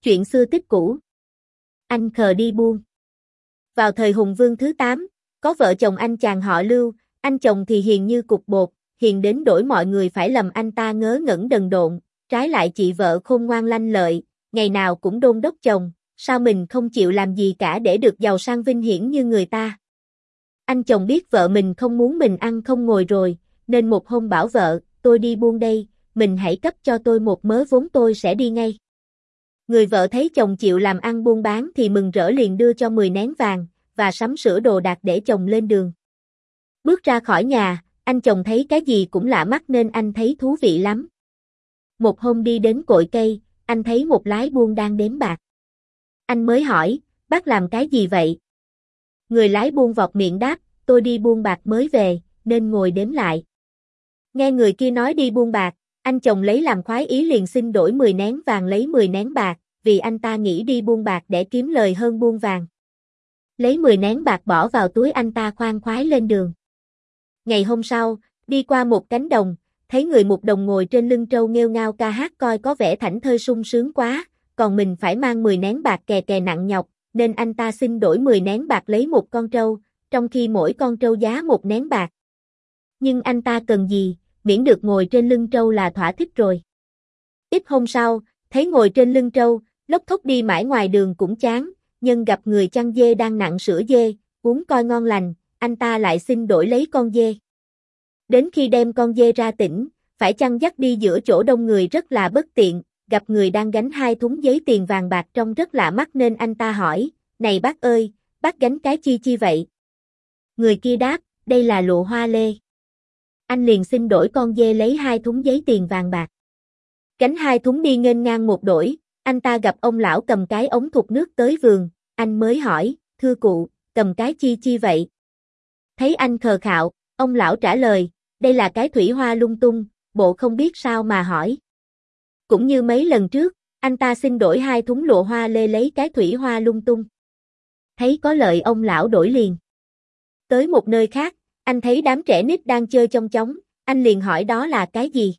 Chuyện xưa tích cũ. Anh khờ đi buôn. Vào thời Hùng Vương thứ 8, có vợ chồng anh chàng họ Lưu, anh chồng thì hiền như cục bột, hiền đến đổi mọi người phải lầm anh ta ngớ ngẩn đần độn, trái lại chị vợ khôn ngoan lanh lợi, ngày nào cũng đôn đốc chồng, sao mình không chịu làm gì cả để được giàu sang vinh hiển như người ta. Anh chồng biết vợ mình không muốn mình ăn không ngồi rồi, nên một hôm bảo vợ, tôi đi buôn đây, mình hãy cấp cho tôi một mớ vốn tôi sẽ đi ngay. Người vợ thấy chồng chịu làm ăn buôn bán thì mừng rỡ liền đưa cho 10 nén vàng, và sắm sửa đồ đạc để chồng lên đường. Bước ra khỏi nhà, anh chồng thấy cái gì cũng lạ mắt nên anh thấy thú vị lắm. Một hôm đi đến cội cây, anh thấy một lái buôn đang đếm bạc. Anh mới hỏi, bác làm cái gì vậy? Người lái buôn vọt miệng đáp, tôi đi buôn bạc mới về, nên ngồi đếm lại. Nghe người kia nói đi buôn bạc, anh chồng lấy làm khoái ý liền xin đổi 10 nén vàng lấy 10 nén bạc, vì anh ta nghĩ đi buôn bạc để kiếm lời hơn buôn vàng. Lấy 10 nén bạc bỏ vào túi anh ta khoan khoái lên đường. Ngày hôm sau, đi qua một cánh đồng, thấy người mục đồng ngồi trên lưng trâu nghêu ngao ca hát coi có vẻ thảnh thơi sung sướng quá, còn mình phải mang 10 nén bạc kè kè nặng nhọc, nên anh ta xin đổi 10 nén bạc lấy một con trâu, trong khi mỗi con trâu giá 1 nén bạc. Nhưng anh ta cần gì, miễn được ngồi trên lưng trâu là thỏa thích rồi. Ít hôm sau, thấy ngồi trên lưng trâu, lốc thốc đi mãi ngoài đường cũng chán, nhưng gặp người chăn dê đang nặng sữa dê, uống coi ngon lành, anh ta lại xin đổi lấy con dê. Đến khi đem con dê ra tỉnh, phải chăn dắt đi giữa chỗ đông người rất là bất tiện, gặp người đang gánh 2 thúng giấy tiền vàng bạc trông rất lạ mắt nên anh ta hỏi, này bác ơi, bác gánh cái chi vậy? Người kia đáp, đây là lụa hoa lê. Anh liền xin đổi con dê lấy 2 thúng giấy tiền vàng bạc. Gánh 2 thúng đi nghênh ngang một đổi, anh ta gặp ông lão cầm cái ống thục nước tới vườn, anh mới hỏi, thưa cụ, cầm cái chi vậy? Thấy anh khờ khạo, ông lão trả lời, đây là cái thủy hoa lung tung, bộ không biết sao mà hỏi. Cũng như mấy lần trước, anh ta xin đổi 2 thúng lụa hoa lê lấy cái thủy hoa lung tung. Thấy có lợi ông lão đổi liền. Tới một nơi khác, anh thấy đám trẻ nít đang chơi chong chóng, anh liền hỏi đó là cái gì?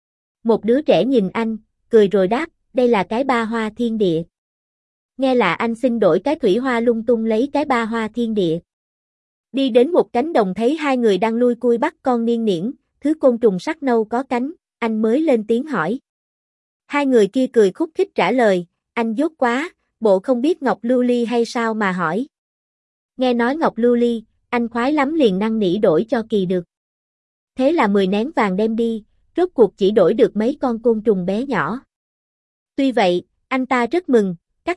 Một đứa trẻ nhìn anh, cười rồi đáp, đây là cái ba hoa thiên địa. Nghe là anh xin đổi cái thủy hoa lung tung lấy cái ba hoa thiên địa. Đi đến một cánh đồng thấy 2 người đang lui cui bắt con niên niễn, thứ côn trùng sắc nâu có cánh, anh mới lên tiếng hỏi. 2 người kia cười khúc khích trả lời, anh dốt quá, bộ không biết ngọc lưu ly hay sao mà hỏi. Nghe nói ngọc lưu ly, anh khoái lắm liền năn nỉ đổi cho kỳ được. Thế là 10 nén vàng đem đi, rốt cuộc chỉ đổi được mấy con côn trùng bé nhỏ. Tuy vậy, anh ta rất mừng,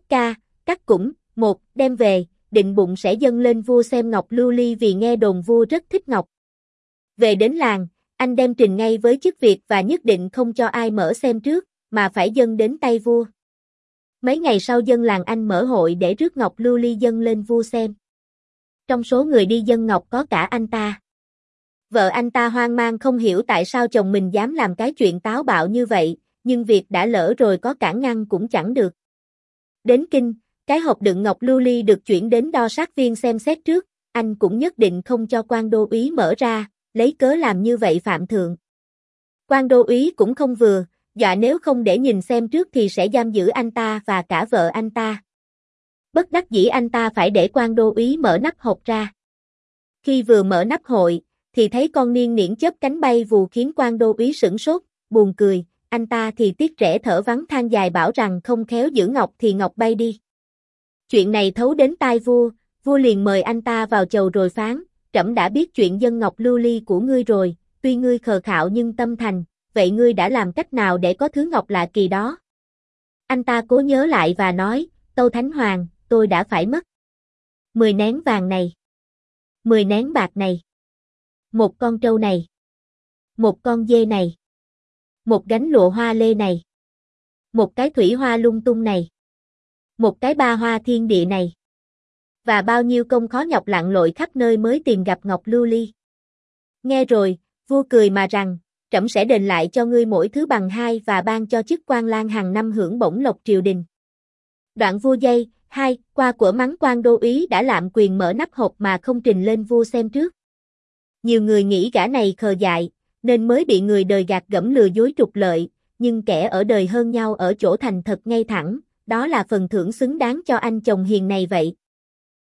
cắt cũng, một, đem về, định bụng sẽ dâng lên vua xem ngọc lưu ly vì nghe đồn vua rất thích ngọc. Về đến làng, anh đem trình ngay với chức việc và nhất định không cho ai mở xem trước, mà phải dâng đến tay vua. Mấy ngày sau dân làng anh mở hội để rước ngọc lưu ly dâng lên vua xem. Trong số người đi dâng ngọc có cả anh ta. Vợ anh ta hoang mang không hiểu tại sao chồng mình dám làm cái chuyện táo bạo như vậy, nhưng việc đã lỡ rồi có cản ngăn cũng chẳng được. Đến kinh, cái hộp đựng ngọc lưu ly được chuyển đến đo sát viên xem xét trước, anh cũng nhất định không cho quan đô úy mở ra, lấy cớ làm như vậy phạm thượng. Quan đô úy cũng không vừa, dọa nếu không để nhìn xem trước thì sẽ giam giữ anh ta và cả vợ anh ta. Bất đắc dĩ anh ta phải để quan đô úy mở nắp hộp ra. Khi vừa mở nắp hội, thì thấy con niên niễn chớp cánh bay vù khiến quan đô úy sửng sốt, buồn cười, anh ta thì tiếc rẻ thở vắng than dài bảo rằng không khéo giữ ngọc thì ngọc bay đi. Chuyện này thấu đến tai vua, vua liền mời anh ta vào chầu rồi phán, trẫm đã biết chuyện dâng ngọc lưu ly của ngươi rồi, tuy ngươi khờ khạo nhưng tâm thành, vậy ngươi đã làm cách nào để có thứ ngọc lạ kỳ đó? Anh ta cố nhớ lại và nói, tâu Thánh Hoàng, tôi đã phải mất 10 nén vàng này, 10 nén bạc này, một con trâu này, một con dê này, một gánh lụa hoa lê này, một cái thủy hoa lung tung này, một cái ba hoa thiên địa này, và bao nhiêu công khó nhọc lặn lội khắp nơi mới tìm gặp ngọc lưu ly. Nghe rồi, vua cười mà rằng, trẫm sẽ đền lại cho ngươi mỗi thứ bằng 2 và ban cho chức quan lang hàng năm hưởng bổng lộc triều đình. Đoạn vua dây, 2, qua của mắng quan đô úy đã lạm quyền mở nắp hộp mà không trình lên vua xem trước. Nhiều người nghĩ gã này khờ dại, nên mới bị người đời gạt gẫm lừa dối trục lợi, nhưng kẻ ở đời hơn nhau ở chỗ thành thật ngay thẳng, đó là phần thưởng xứng đáng cho anh chồng hiền này vậy.